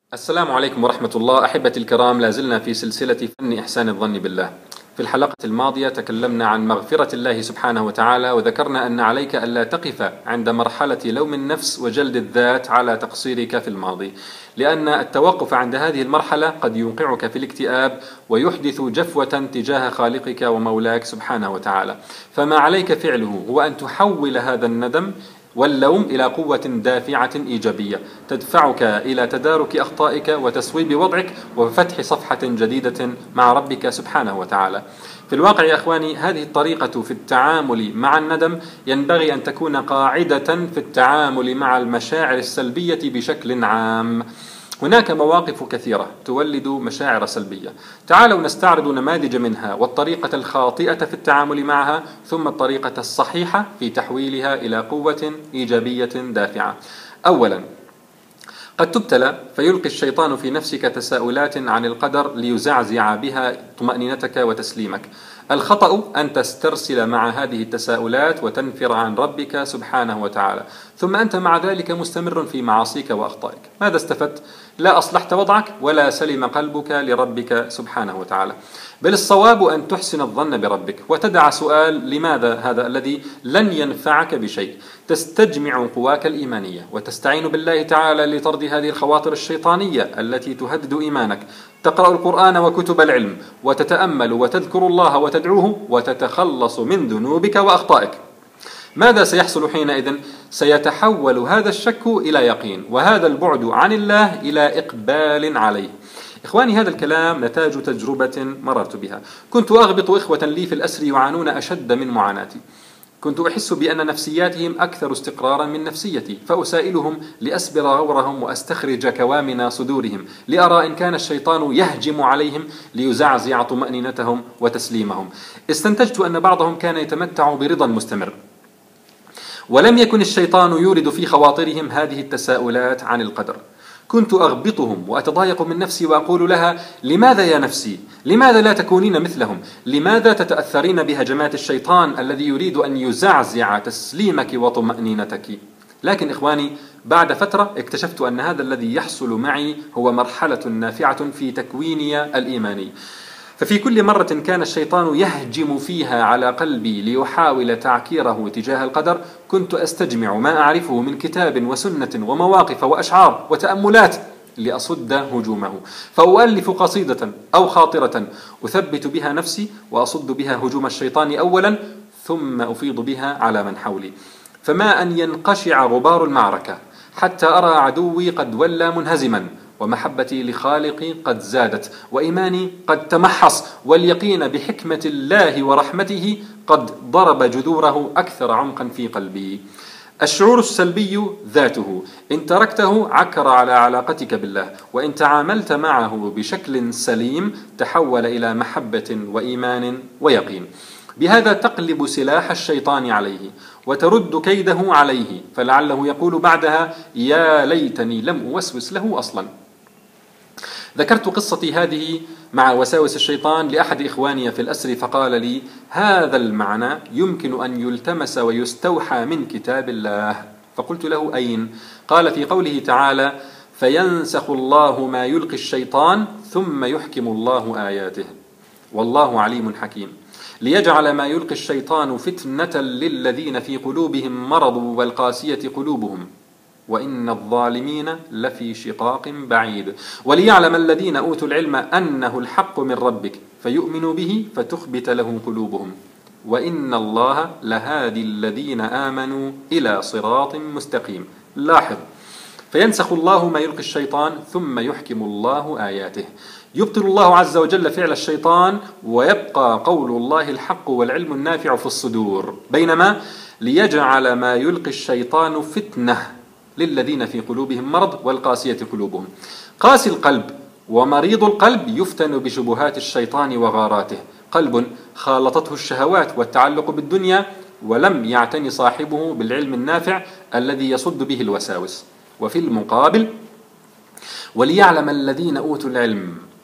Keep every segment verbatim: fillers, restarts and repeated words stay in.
السلام عليكم ورحمة الله. أحبتي الكرام، لازلنا في سلسلة فن إحسان الظن بالله. في الحلقة الماضية تكلمنا عن مغفرة الله سبحانه وتعالى، وذكرنا أن عليك ألا تقف عند مرحلة لوم النفس وجلد الذات على تقصيرك في الماضي، لأن التوقف عند هذه المرحلة قد يوقعك في الاكتئاب ويحدث جفوة تجاه خالقك ومولاك سبحانه وتعالى. فما عليك فعله هو أن تحول هذا الندم واللوم إلى قوة دافعة إيجابية تدفعك إلى تدارك أخطائك وتصويب وضعك وفتح صفحة جديدة مع ربك سبحانه وتعالى. في الواقع يا أخواني، هذه الطريقة في التعامل مع الندم ينبغي أن تكون قاعدة في التعامل مع المشاعر السلبية بشكل عام. هناك مواقف كثيرة تولد مشاعر سلبية، تعالوا نستعرض نماذج منها والطريقة الخاطئة في التعامل معها، ثم الطريقة الصحيحة في تحويلها إلى قوة إيجابية دافعة. أولا، قد تبتلى فيلقي الشيطان في نفسك تساؤلات عن القدر ليزعزع بها طمأنينتك وتسليمك. الخطأ أن تسترسل مع هذه التساؤلات وتنفر عن ربك سبحانه وتعالى، ثم أنت مع ذلك مستمر في معاصيك وأخطائك. ماذا استفدت؟ لا أصلحت وضعك ولا سلم قلبك لربك سبحانه وتعالى. بل الصواب أن تحسن الظن بربك وتدع سؤال لماذا هذا الذي لن ينفعك بشيء. تستجمع قواك الإيمانية وتستعين بالله تعالى لطرد هذه الخواطر الشيطانية التي تهدد إيمانك. تقرأ القرآن وكتب العلم وتتأمل وتذكر الله وتدعوه وتتخلص من ذنوبك وأخطائك. ماذا سيحصل حينئذ؟ سيتحول هذا الشك إلى يقين، وهذا البعد عن الله إلى إقبال عليه. إخواني، هذا الكلام نتاج تجربة مررت بها. كنت أغبط إخوة لي في الأسر يعانون أشد من معاناتي. كنت أحس بأن نفسياتهم أكثر استقرارا من نفسيتي، فأسائلهم لأسبر غورهم وأستخرج كوامن صدورهم لأرى إن كان الشيطان يهجم عليهم ليزعزع طمأنينتهم وتسليمهم. استنتجت أن بعضهم كان يتمتع برضا مستمر، ولم يكن الشيطان يورد في خواطرهم هذه التساؤلات عن القدر. كنت أغبطهم وأتضايق من نفسي وأقول لها: لماذا يا نفسي؟ لماذا لا تكونين مثلهم؟ لماذا تتأثرين بهجمات الشيطان الذي يريد أن يزعزع تسليمك وطمأنينتك؟ لكن إخواني، بعد فترة اكتشفت أن هذا الذي يحصل معي هو مرحلة نافعة في تكويني الإيماني. ففي كل مرة كان الشيطان يهجم فيها على قلبي ليحاول تعكيره تجاه القدر، كنت أستجمع ما أعرفه من كتاب وسنة ومواقف وأشعار وتأملات لأصد هجومه، فأؤلف قصيدة أو خاطرة أثبت بها نفسي وأصد بها هجوم الشيطان أولا، ثم أفيض بها على من حولي. فما أن ينقشع غبار المعركة حتى أرى عدوي قد ولى منهزما، ومحبتي لخالقي قد زادت، وإيماني قد تمحص، واليقين بحكمة الله ورحمته قد ضرب جذوره أكثر عمقا في قلبي. الشعور السلبي ذاته إن تركته عكر على علاقتك بالله، وإن تعاملت معه بشكل سليم تحول إلى محبة وإيمان ويقين. بهذا تقلب سلاح الشيطان عليه وترد كيده عليه، فلعله يقول بعدها: يا ليتني لم أوسوس له أصلا. ذكرت قصتي هذه مع وساوس الشيطان لأحد إخواني في الأسر، فقال لي: هذا المعنى يمكن أن يلتمس ويستوحى من كتاب الله. فقلت له: أين؟ قال: في قوله تعالى: فينسخ الله ما يلقي الشيطان ثم يحكم الله آياته والله عليم حكيم، ليجعل ما يلقي الشيطان فتنة للذين في قلوبهم مرض والقاسية قلوبهم وإن الظالمين لفي شقاق بعيد، وليعلم الذين أوتوا العلم أنه الحق من ربك فيؤمنوا به فتخبت له قلوبهم وإن الله لهادي الذين آمنوا إلى صراط مستقيم. لاحظ: فينسخ الله ما يلقي الشيطان ثم يحكم الله آياته. يبطل الله عز وجل فعل الشيطان ويبقى قول الله الحق والعلم النافع في الصدور، بينما ليجعل ما يلقي الشيطان فتنة للذين في قلوبهم مرض والقاسية قلوبهم. قاسي القلب ومريض القلب يفتن بشبهات الشيطان وغاراته. قلب خالطته الشهوات والتعلق بالدنيا ولم يعتني صاحبه بالعلم النافع الذي يصد به الوساوس. وفي المقابل: وليعلم الذين أوتوا العلم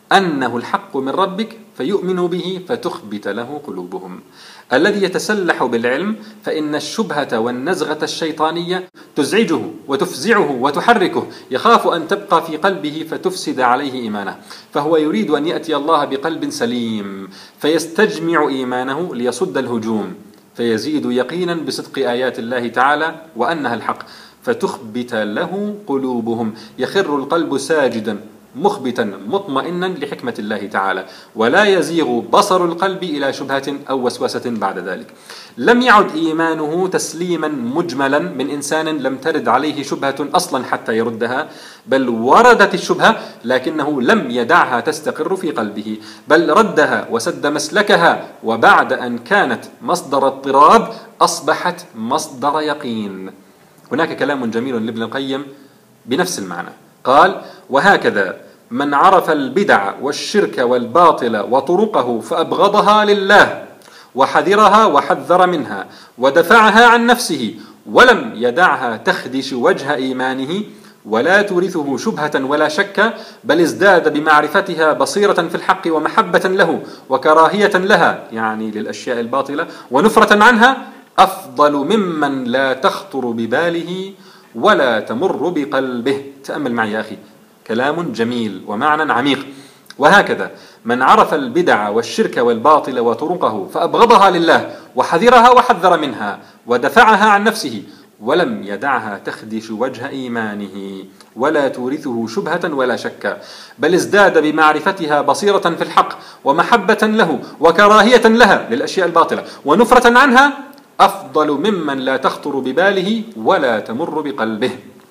أنه الحق من ربك فيؤمنوا به فتخبت له قلوبهم. الذي يتسلح بالعلم فإن الشبهة والنزغة الشيطانية تزعجه وتفزعه وتحركه، يخاف أن تبقى في قلبه فتفسد عليه إيمانه، فهو يريد أن يأتي الله بقلب سليم فيستجمع إيمانه ليصد الهجوم، فيزيد يقينا بصدق آيات الله تعالى وأنها الحق، فتخبت له قلوبهم، يخر القلب ساجدا مخبتا مطمئنا لحكمة الله تعالى، ولا يزيغ بصر القلب إلى شبهة أو وسوسة بعد ذلك. لم يعد إيمانه تسليما مجملا من إنسان لم ترد عليه شبهة أصلا حتى يردها، بل وردت الشبهة لكنه لم يدعها تستقر في قلبه، بل ردها وسد مسلكها، وبعد أن كانت مصدر اضطراب أصبحت مصدر يقين. هناك كلام جميل لابن القيم بنفس المعنى، قال: وهكذا من عرف البدع والشرك والباطل وطرقه فأبغضها لله وحذرها وحذر منها ودفعها عن نفسه ولم يدعها تخدش وجه إيمانه ولا تورثه شبهة ولا شك، بل ازداد بمعرفتها بصيرة في الحق ومحبة له وكراهية لها، يعني للأشياء الباطلة، ونفرة عنها، أفضل ممن لا تخطر بباله ولا تمر بقلبه. تأمل معي يا أخي، كلام جميل ومعنى عميق. وهكذا من عرف البدع والشرك والباطل وطرقه فأبغضها لله وحذرها وحذر منها ودفعها عن نفسه ولم يدعها تخدش وجه إيمانه ولا تورثه شبهة ولا شك، بل ازداد بمعرفتها بصيرة في الحق ومحبة له وكراهية لها للأشياء الباطلة ونفرة عنها، أفضل ممن لا تخطر بباله ولا تمر بقلبه.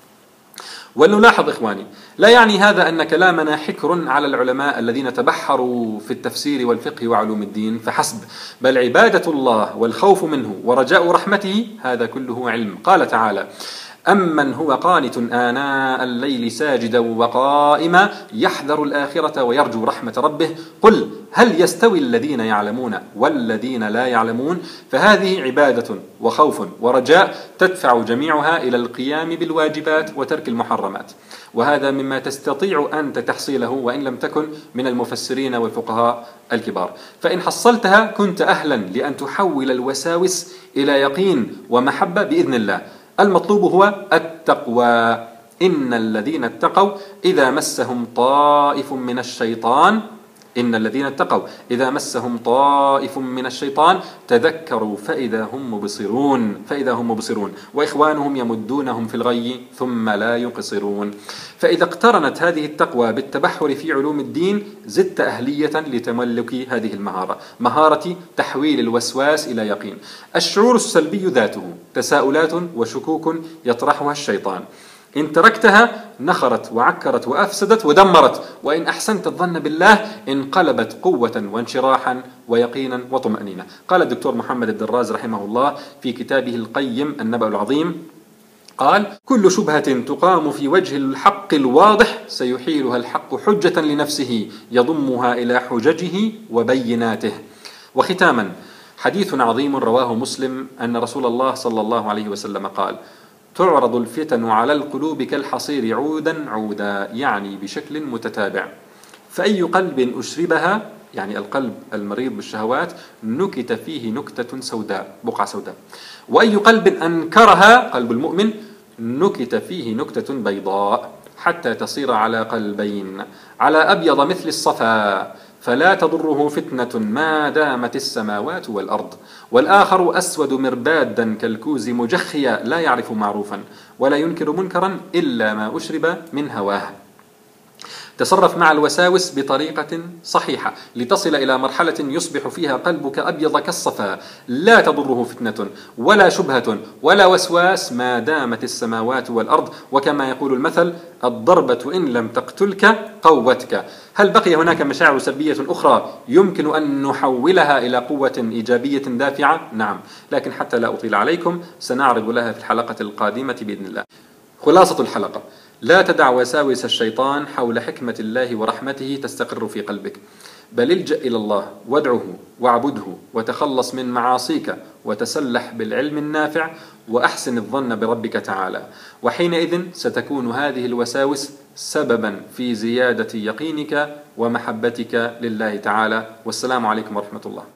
ولنلاحظ إخواني، لا يعني هذا أن كلامنا حكر على العلماء الذين تبحروا في التفسير والفقه وعلوم الدين فحسب، بل عبادة الله والخوف منه ورجاء رحمته هذا كله علم. قال تعالى: أمن هو قانت آناء الليل ساجدا وقائما يحذر الآخرة ويرجو رحمة ربه قل هل يستوي الذين يعلمون والذين لا يعلمون. فهذه عبادة وخوف ورجاء تدفع جميعها إلى القيام بالواجبات وترك المحرمات، وهذا مما تستطيع أنت تحصيله وإن لم تكن من المفسرين والفقهاء الكبار، فإن حصلتها كنت أهلا لأن تحول الوساوس إلى يقين ومحبة بإذن الله. المطلوب هو التقوى. إن الذين اتقوا إذا مسهم طائف من الشيطان إن الذين اتقوا إذا مسهم طائف من الشيطان تذكروا فإذا هم مبصرون فإذا هم مبصرون وإخوانهم يمدونهم في الغي ثم لا يقصرون. فإذا اقترنت هذه التقوى بالتبحر في علوم الدين زدت أهلية لتملك هذه المهارة، مهارة تحويل الوسواس إلى يقين. الشعور السلبي ذاته تساؤلات وشكوك يطرحها الشيطان، إن تركتها نخرت وعكرت وأفسدت ودمرت، وإن أحسنت الظن بالله انقلبت قوة وانشراحا ويقينا وطمأنينة. قال الدكتور محمد الدراز رحمه الله في كتابه القيم النبأ العظيم، قال: كل شبهة تقام في وجه الحق الواضح سيحيلها الحق حجة لنفسه يضمها إلى حججه وبيناته. وختاما، حديث عظيم رواه مسلم أن رسول الله صلى الله عليه وسلم قال: تعرض الفتن على القلوب كالحصير عودا عودا، يعني بشكل متتابع، فأي قلب أشربها، يعني القلب المريض بالشهوات، نكت فيه نكتة سوداء، بقعة سوداء، وأي قلب أنكرها، قلب المؤمن، نكت فيه نكتة بيضاء، حتى تصير على قلبين، على أبيض مثل الصفا، فلا تضره فتنة ما دامت السماوات والأرض، والآخر أسود مربادا كالكوز مجخيا لا يعرف معروفا ولا ينكر منكرا إلا ما أشرب من هواه. تصرف مع الوساوس بطريقة صحيحة لتصل إلى مرحلة يصبح فيها قلبك أبيض كالصفا، لا تضره فتنة ولا شبهة ولا وسواس ما دامت السماوات والأرض، وكما يقول المثل: الضربة إن لم تقتلك قوتك. هل بقي هناك مشاعر سلبية أخرى يمكن أن نحولها إلى قوة إيجابية دافعة؟ نعم، لكن حتى لا أطيل عليكم سنعرض لها في الحلقة القادمة بإذن الله. خلاصة الحلقة: لا تدع وساوس الشيطان حول حكمة الله ورحمته تستقر في قلبك، بل الجأ إلى الله وادعه واعبده وتخلص من معاصيك وتسلح بالعلم النافع وأحسن الظن بربك تعالى، وحينئذ ستكون هذه الوساوس سببا في زيادة يقينك ومحبتك لله تعالى. والسلام عليكم ورحمة الله.